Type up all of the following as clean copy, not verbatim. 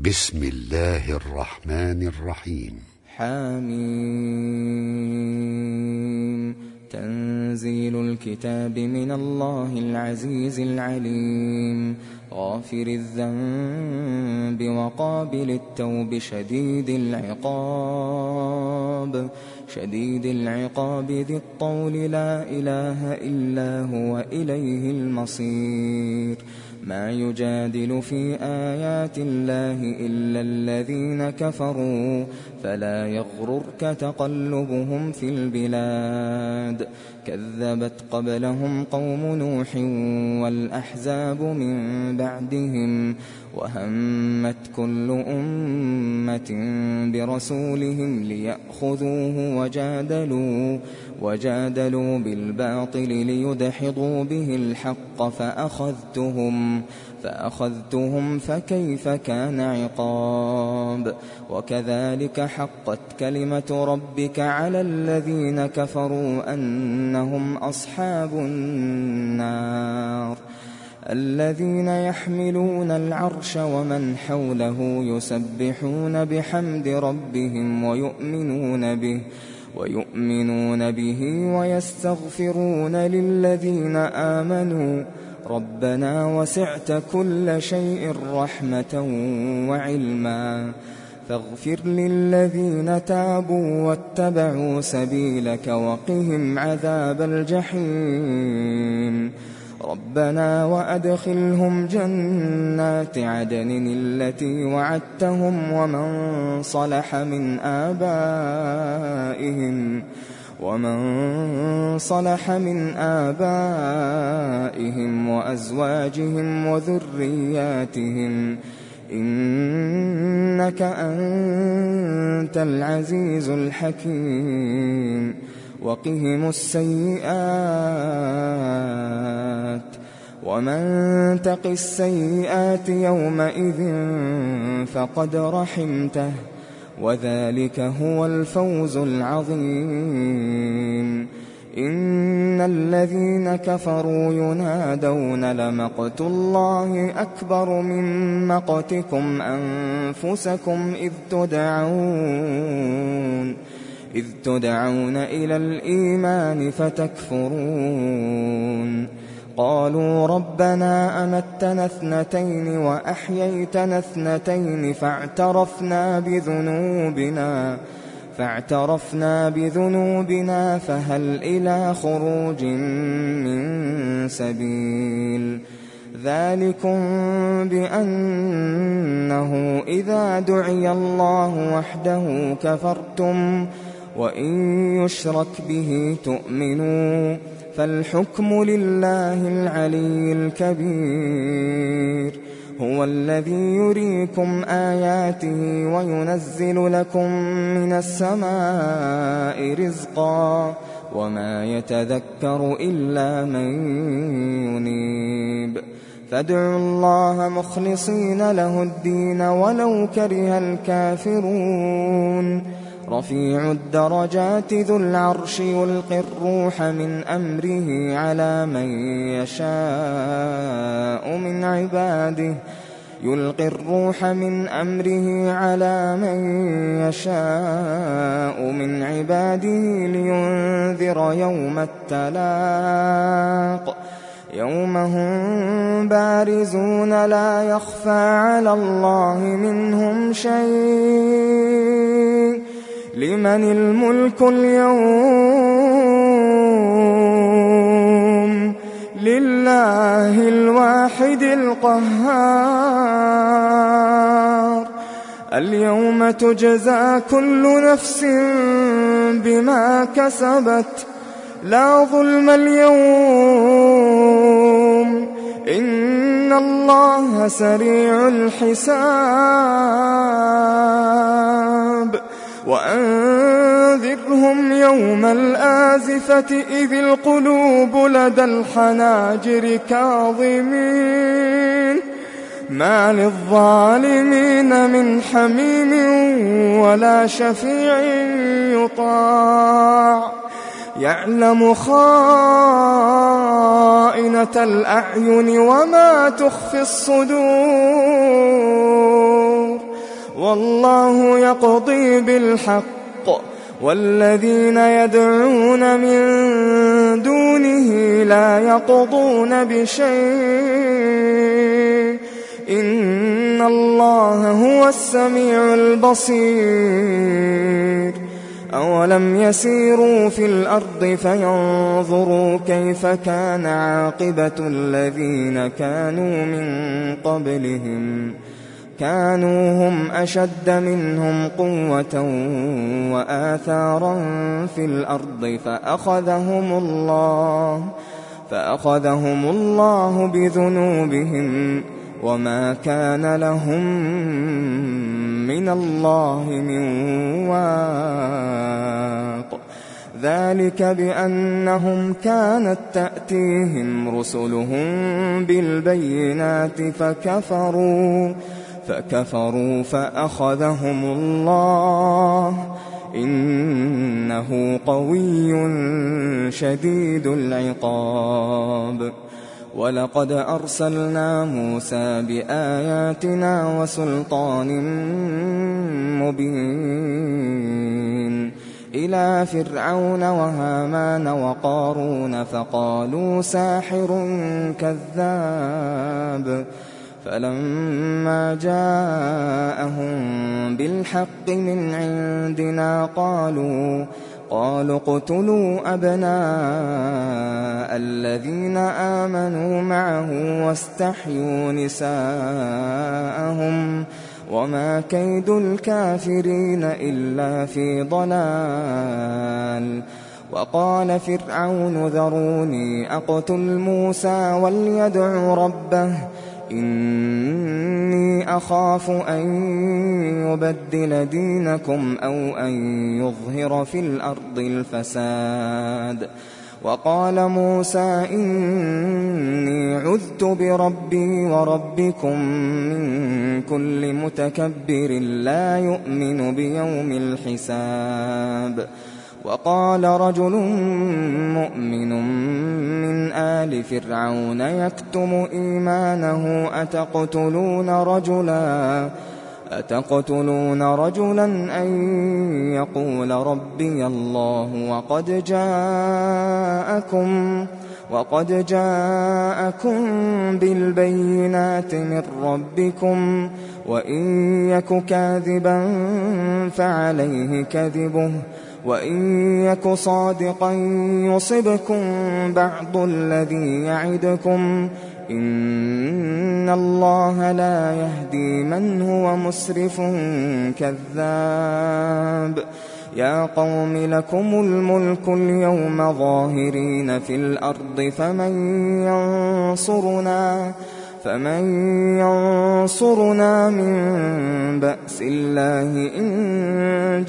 بسم الله الرحمن الرحيم. حميم. تنزيل الكتاب من الله العزيز العليم، غافر الذنب وقابل التوب شديد العقاب ذي الطول، لا إله إلا هو إليه المصير. ما يجادل في آيات الله إلا الذين كفروا، فلا يغررك تقلبهم في البلاد. كذبت قبلهم قوم نوح والأحزاب من بعدهم، وهمت كل أمة برسولهم ليأخذوه، وجادلوا بالباطل ليدحضوا به الحق، فأخذتهم فكيف كان عقاب. وكذلك حقت كلمة ربك على الذين كفروا أنهم أصحاب النار. الذين يحملون العرش ومن حوله يسبحون بحمد ربهم ويؤمنون به ويستغفرون للذين آمنوا ربنا وسعت كل شيء رحمة وعلما، فاغفر للذين تابوا واتبعوا سبيلك وقهم عذاب الجحيم. ربنا وأدخلهم جنات عدن التي وعدتهم ومن صلح من آبائهم وأزواجهم وذرياتهم، إنك أنت العزيز الحكيم. وقهم السيئات، ومن تق السيئات يومئذ فقد رحمته، وذلك هو الفوز العظيم. إن الذين كفروا ينادون لمقت الله أكبر من مقتكم أنفسكم إذ تدعون إلى الإيمان فتكفرون. قالوا ربنا أمتنا اثنتين وأحييتنا اثنتين فاعترفنا بذنوبنا فهل إلى خروج من سبيل. ذلكم بأنه إذا دعي الله وحده كفرتم، وإن يشرك به تؤمنوا، فالحكم لله العلي الكبير. هو الذي يريكم آياته وينزل لكم من السماء رزقا، وما يتذكر إلا من ينيب. فادعوا الله مخلصين له الدين ولو كره الكافرون. رفيع الدرجات ذو العرش يلقي الروح من أمره على من يشاء من عباده لينذر يوم التلاق، يوم هم بارزون لا يخفى على الله منهم شيء. لمن الملك اليوم؟ لله الواحد القهار. اليوم تجزى كل نفس بما كسبت، لا ظلم اليوم، إن الله سريع الحساب. وأنذرهم يوم الآزفة إذ القلوب لدى الحناجر كاظمين، ما للظالمين من حميم ولا شفيع يطاع. يعلم خائنة الأعين وما تخفي الصدور. والله يقضي بالحق والذين يدعون من دونه لا يقضون بشيء إن الله هو السميع البصير أولم يسيروا في الأرض فينظروا كيف كان عاقبة الذين كانوا من قبلهم كانوا هم أشد منهم قوة وآثارا في الأرض فأخذهم الله بذنوبهم وما كان لهم من الله من واق ذلك بأنهم كانت تأتيهم رسلهم بالبينات فكفروا فأخذهم الله إنه قوي شديد العقاب ولقد أرسلنا موسى بآياتنا وسلطان مبين إلى فرعون وهامان وقارون فقالوا ساحر كذاب فلما جاءهم بالحق من عندنا قالوا اقتلوا أبناء الذين آمنوا معه واستحيوا نساءهم وما كيد الكافرين إلا في ضلال وقال فرعون ذروني أقتل موسى وليدع ربه إني أخاف أن يبدل دينكم أو أن يظهر في الأرض الفساد وقال موسى إني عذت بربي وربكم من كل متكبر لا يؤمن بيوم الحساب وقال رجل مؤمن من آل فرعون يكتم إيمانه أتقتلون رجلا أن يقول ربي الله وقد جاءكم بالبينات من ربكم وإن يك كاذبا فعليه كذبه وإن يك صادقا يصبكم بعض الذي يعدكم إن الله لا يهدي من هو مسرف كذاب يا قوم لكم الملك اليوم ظاهرين في الأرض فمن ينصرنا من بأس الله إن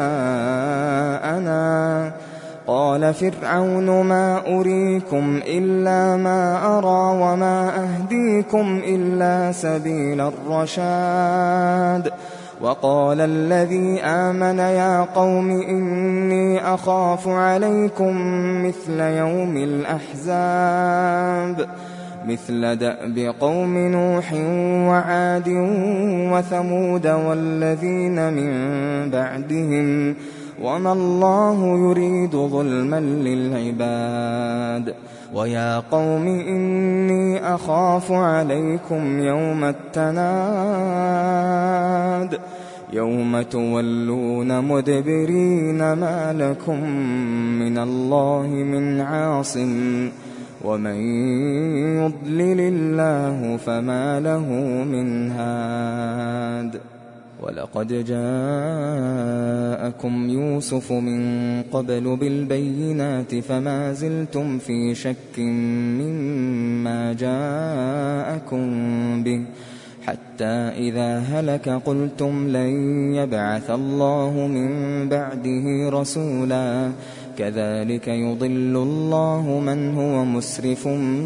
جاءنا قال فرعون ما أريكم إلا ما أرى وما أهديكم إلا سبيل الرشاد وقال الذي آمن يا قوم إني أخاف عليكم مثل يوم الأحزاب مثل دأب قوم نوح وعاد وثمود والذين من بعدهم وما الله يريد ظلما للعباد ويا قوم إني أخاف عليكم يوم التناد يوم تولون مدبرين ما لكم من الله من عاصم ومن يضلل الله فما له من هاد ولقد جاءكم يوسف من قبل بالبينات فما زلتم في شك مما جاءكم به حتى إذا هلك قلتم لن يبعث الله من بعده رسولا كذلك يضل الله من هو مسرف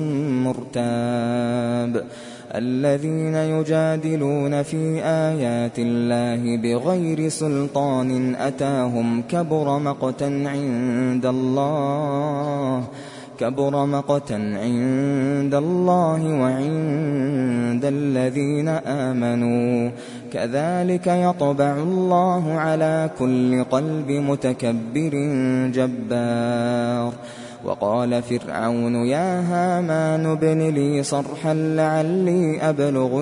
مرتاب الذين يجادلون في آيات الله بغير سلطان أتاهم كبر مقتا كبر مقتا عند الله وعند الذين آمنوا كذلك يطبع الله على كل قلب متكبر جبار. وقال فرعون يا هامان ابن لي صرحا لعلي أبلغ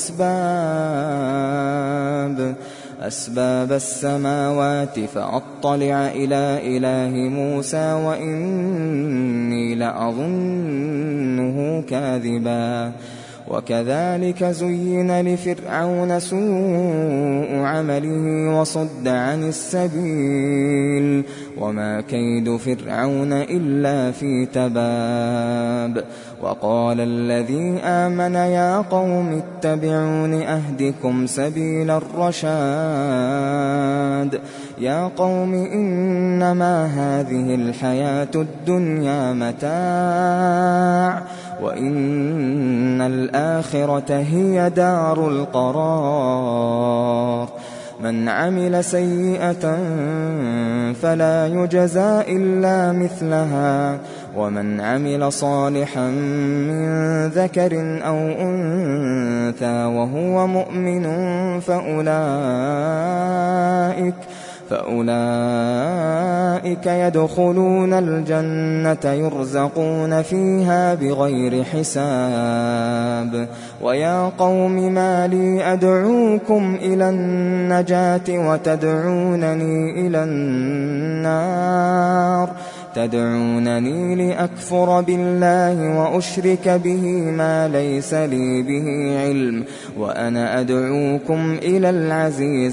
أسباب السماوات فأطلع إلى إله موسى وإني لأظنه كاذبا. وكذلك زين لفرعون سوء عمله وصد عن السبيل وما كيد فرعون إلا في تباب. وقال الذي آمن يا قوم اتبعون أهدكم سبيل الرشاد. يا قوم إنما هذه الحياة الدنيا متاع وإن الآخرة هي دار القرار. من عمل سيئة فلا يجزى إلا مثلها ومن عمل صالحا من ذكر أو أنثى وهو مؤمن فأولئك يدخلون الجنة يرزقون فيها بغير حساب. ويا قوم ما لي أدعوكم إلى النجاة وتدعونني إلى النار تدعونني لأكفر بالله وأشرك به ما ليس لي به علم وأنا أدعوكم إلى العزيز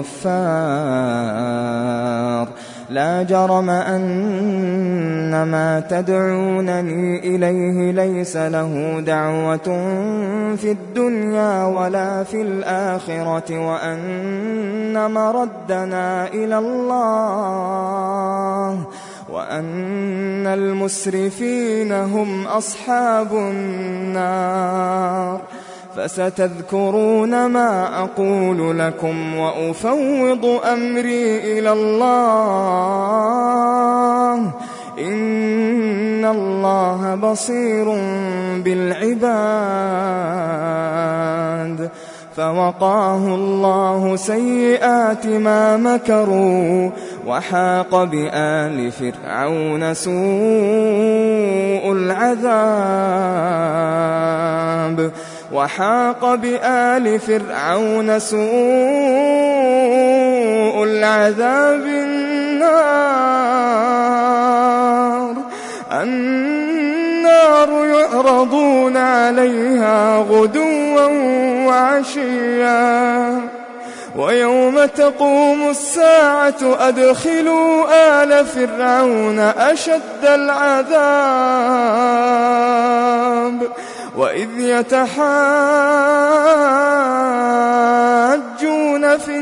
الغفار. لا جرم أن ما تدعونني إليه ليس له دعوة في الدنيا ولا في الآخرة وأن مردنا إلى الله وأن المسرفين هم أصحاب النار. فستذكرون ما أقول لكم وأفوض أمري إلى الله إن الله بصير بالعباد. فوقاه الله سيئات ما مكروا وحاق بآل فرعون سوء العذاب النار يعرضون عليها غدوا وعشيا ويوم تقوم الساعة أدخلوا آل فرعون أشد العذاب وإذ يتحاجون في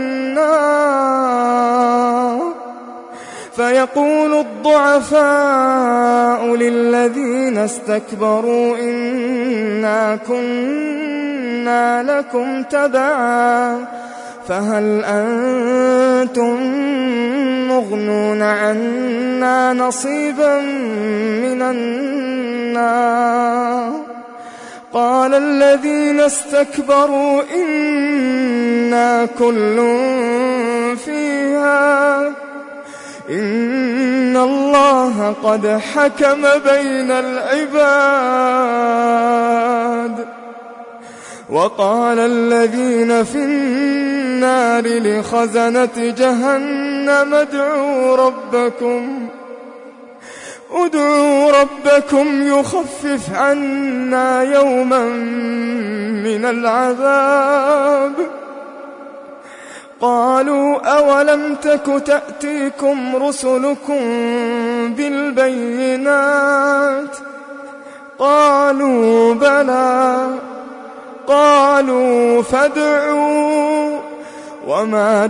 النار فيقول الضعفاء للذين استكبروا إنا كنا لكم تبعا فهل أنتم مغنون عنا نصيبا من النار. قال الذين استكبروا إنا كل فيها إن الله قد حكم بين العباد. وقال الذين في النار لخزنة جهنم ادعوا ربكم يخفف عنا يوما من العذاب. قالوا أولم تك تأتيكم رسلكم بالبينات قالوا بلى قالوا فادعوا وما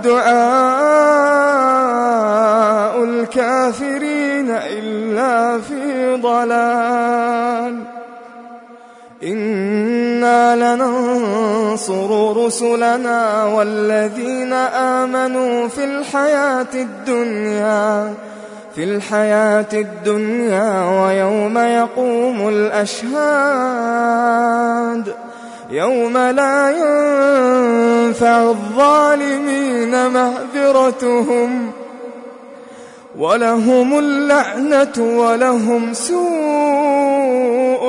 دعاء الكافرين إلا في ضلال. إنا لننصر رسلنا والذين آمنوا في الحياة الدنيا في الحياة الدنيا ويوم يقوم الأشهاد يوم لا ينفع الظالمين معذرتهم ولهم اللعنة ولهم سوء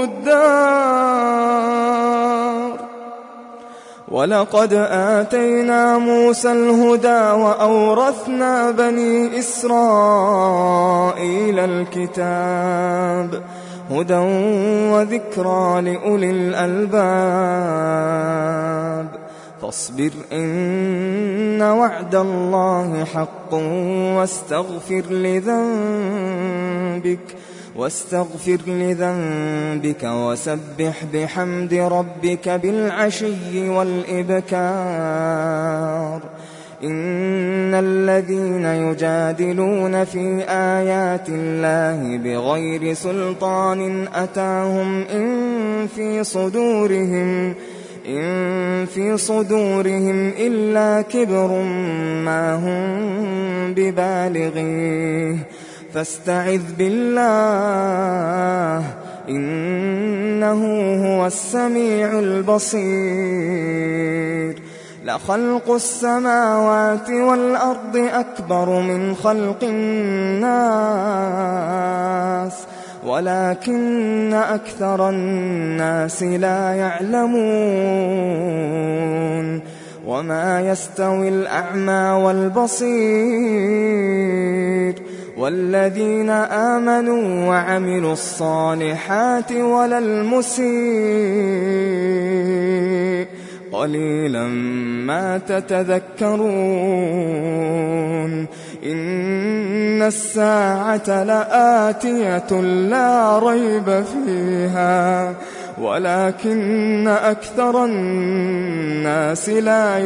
الدار. ولقد آتينا موسى الهدى وأورثنا بني إسرائيل الكتاب هدى وذكرى لأولي الألباب. فاصبر إن وعد الله حق واستغفر لذنبك وسبح بحمد ربك بالعشي والإبكار. إن الذين يجادلون في آيات الله بغير سلطان أتاهم إن في صدورهم إلا كبر ما هم ببالغيه فاستعذ بالله إنه هو السميع البصير. لخلق السماوات والأرض أكبر من خلق الناس ولكن أكثر الناس لا يعلمون. وما يستوي الأعمى والبصير والذين آمنوا وعملوا الصالحات ولا المسيء قليلا ما تتذكرون. إن الساعة لآتية لا ريب فيها ولكن أكثر الناس لا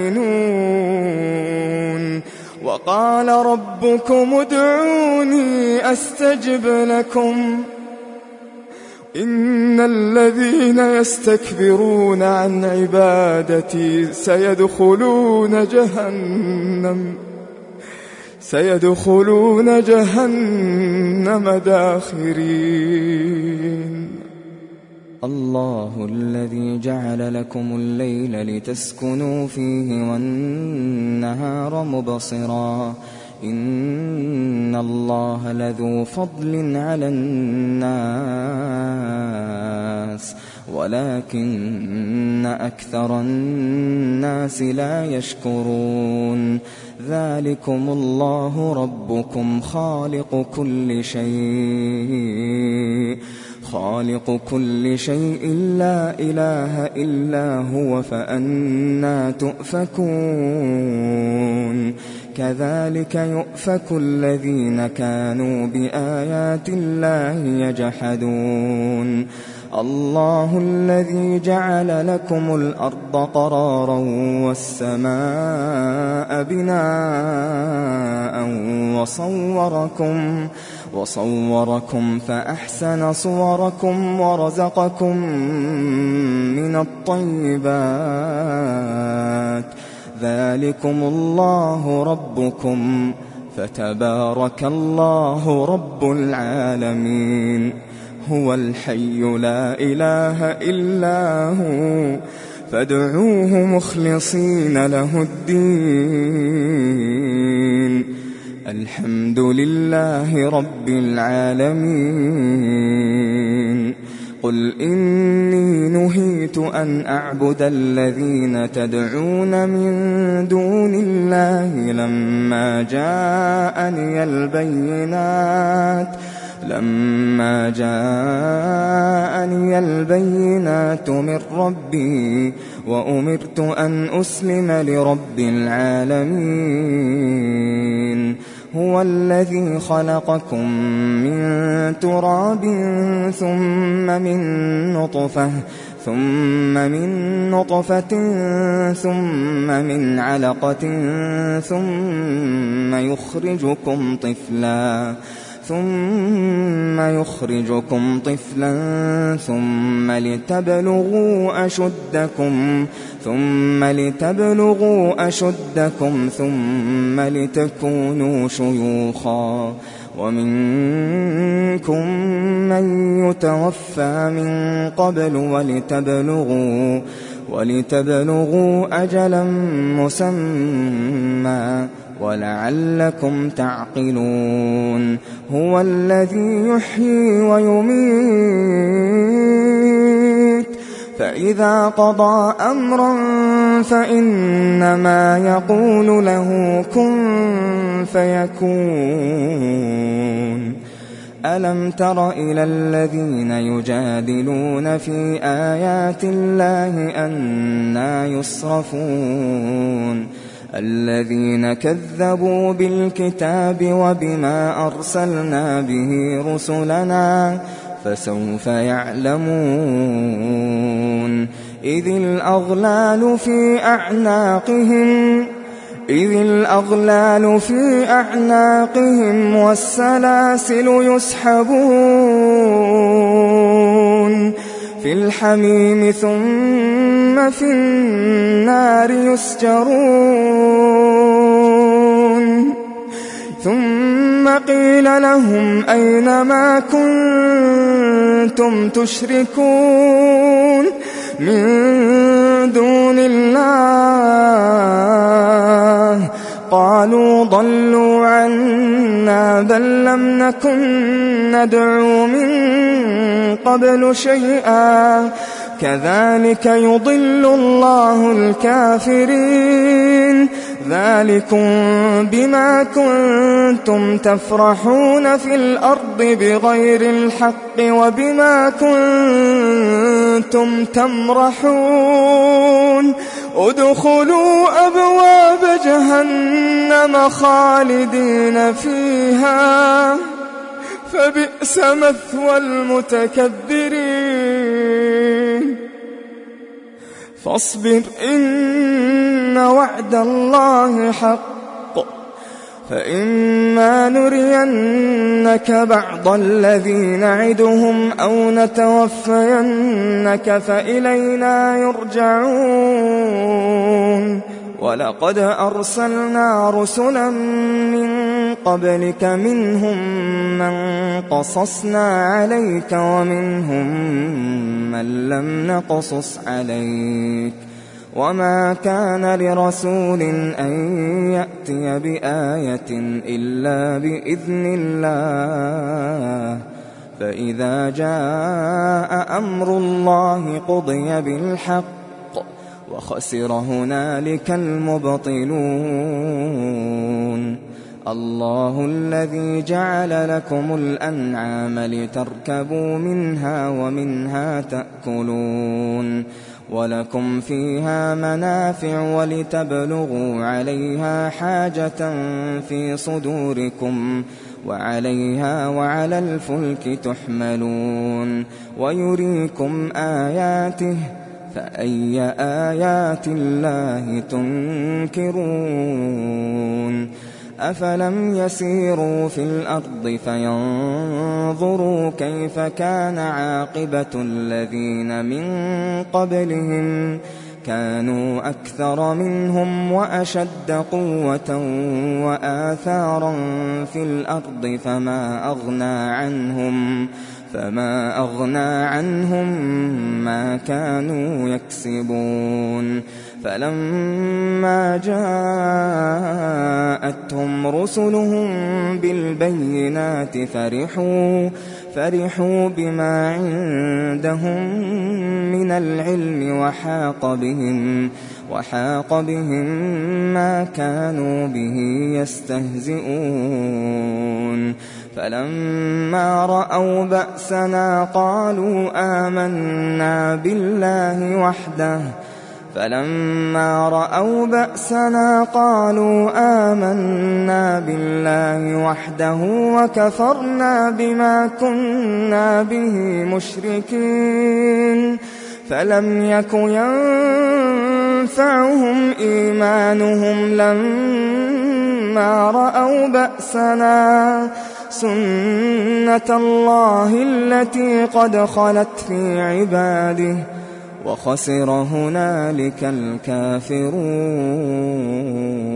يؤمنون. وقال ربكم ادعوني أستجب لكم إن الذين يستكبرون عن عبادتي سيدخلون جهنم داخرين. الله الذي جعل لكم الليل لتسكنوا فيه والنهار مبصرا إن الله لذو فضل على الناس ولكن أكثر الناس لا يشكرون. ذلكم الله ربكم خالق كل شيء لا إله إلا هو فأنى تؤفكون. كذلك يؤفك الذين كانوا بآيات الله يجحدون. الله الذي جعل لكم الأرض قرارا والسماء بناء وصوركم فأحسن صوركم ورزقكم من الطيبات. ذلكم الله ربكم فتبارك الله رب العالمين. هو الحي لا إله إلا هو فادعوه مخلصين له الدين. الحمد لله رب العالمين. قل إني نهيت أن أعبد الذين تدعون من دون الله لما جاءني البينات من ربي وأمرت أن أسلم لرب العالمين. هو الذي خلقكم من تراب ثم من نطفة ثم من علقة ثم يخرجكم طفلا ثم لتبلغوا أشدكم ثم لتكونوا شيوخا ومنكم من يتوفى من قبل ولتبلغوا أجلا مسمى ولعلكم تعقلون. هو الذي يحيي ويميت فإذا قضى أمرا فإنما يقول له كن فيكون. ألم تر إلى الذين يجادلون في آيات الله أنى يصرفون الذين كذبوا بالكتاب وبما أرسلنا به رسلنا فسوف يعلمون. إذ الأغلال في أعناقهم والسلاسل يسحبون في الحميم ثم في النار يسجرون. ثم قيل لهم أين ما كنتم تشركون من دون الله قالوا ضلوا عنا بل لم نكن ندعو من قبل شيئا كذلك يضل الله الكافرين. ذلكم بما كنتم تفرحون في الأرض بغير الحق وبما كنتم تمرحون. ادخلوا أبواب جهنم خالدين فيها فبئس مثوى المتكبرين. فاصبر إن وعد الله حق فإما نرينك بعض الذي نعدهم أو نتوفينك فإلينا يرجعون. ولقد أرسلنا رسلا من قبلك منهم من قصصنا عليك ومنهم من لم نقصص عليك وما كان لرسول أن يأتي بآية إلا بإذن الله فإذا جاء أمر الله قضي بالحق وخسر هنالك المبطلون. الله الذي جعل لكم الأنعام لتركبوا منها ومنها تأكلون ولكم فيها منافع ولتبلغوا عليها حاجة في صدوركم وعليها وعلى الفلك تحملون ويريكم آياته فأي آيات الله تنكرون. أفلم يسيروا في الأرض فينظروا كيف كان عاقبة الذين من قبلهم كانوا أكثر منهم وأشد قوة وآثارا في الأرض فما أغنى عنهم ما كانوا يكسبون. فلما جاءتهم رسلهم بالبينات فرحوا بما عندهم من العلم وحاق بهم ما كانوا به يستهزئون. فلما رأوا بأسنا قالوا آمنا بالله وحده وكفرنا بما كنا به مشركين. فلم يك ينفعهم إيمانهم لما رأوا بأسنا سنة الله التي قد خلت في عباده وخسر هنالك الكافرون.